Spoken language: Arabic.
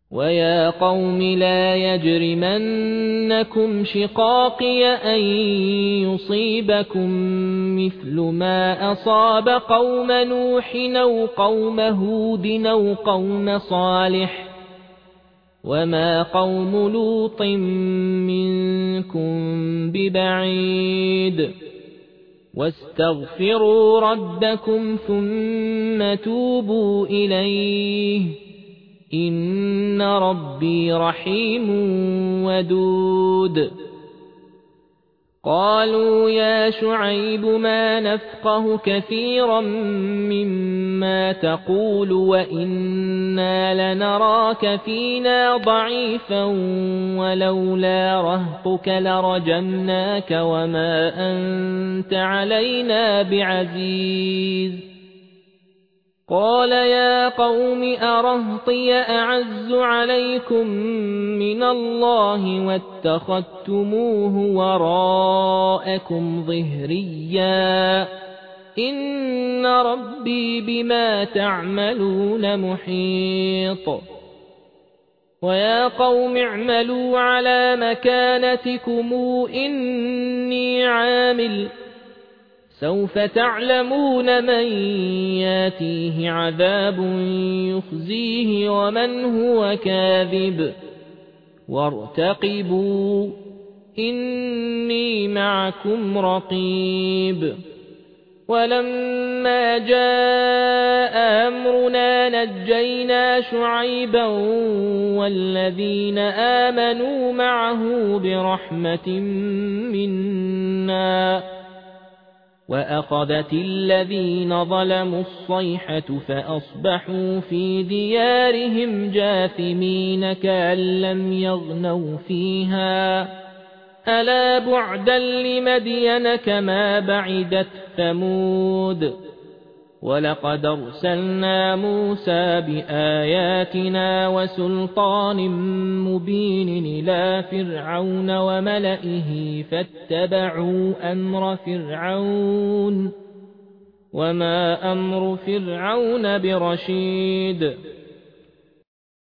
ويا قوم لا يجرمنكم شقاقي أن يصيبكم مثل ما أصاب قوم نوح أو قوم هود أو قوم صالح وما قوم لوط منكم ببعيد واستغفروا ربكم ثم توبوا إليه إن ربي رحيم ودود. قالوا يا شعيب ما نفقه كثيرا مما تقول وإنا لنراك فينا ضعيفا ولولا رهطك لرجمناك وما أنت علينا بعزيز. قال يا قوم أرهطي أعز عليكم من الله واتخذتموه وراءكم ظهريا إن ربي بما تعملون محيط. ويا قوم اعملوا على مكانتكم إني عامل سوف تعلمون من ياتيه عذاب يخزيه ومن هو كاذب وارتقبوا إني معكم رقيب. ولما جاء أمرنا نجينا شعيبا والذين آمنوا معه برحمة منا وأخذت الذين ظلموا الصيحة فأصبحوا في ديارهم جاثمين كأن لم يغنوا فيها ألا بعدا لمدين كما بعدت ثمود. ولقد أرسلنا موسى بآياتنا وسلطان مبين إلى فرعون وملئه فاتبعوا أمر فرعون وما أمر فرعون برشيد.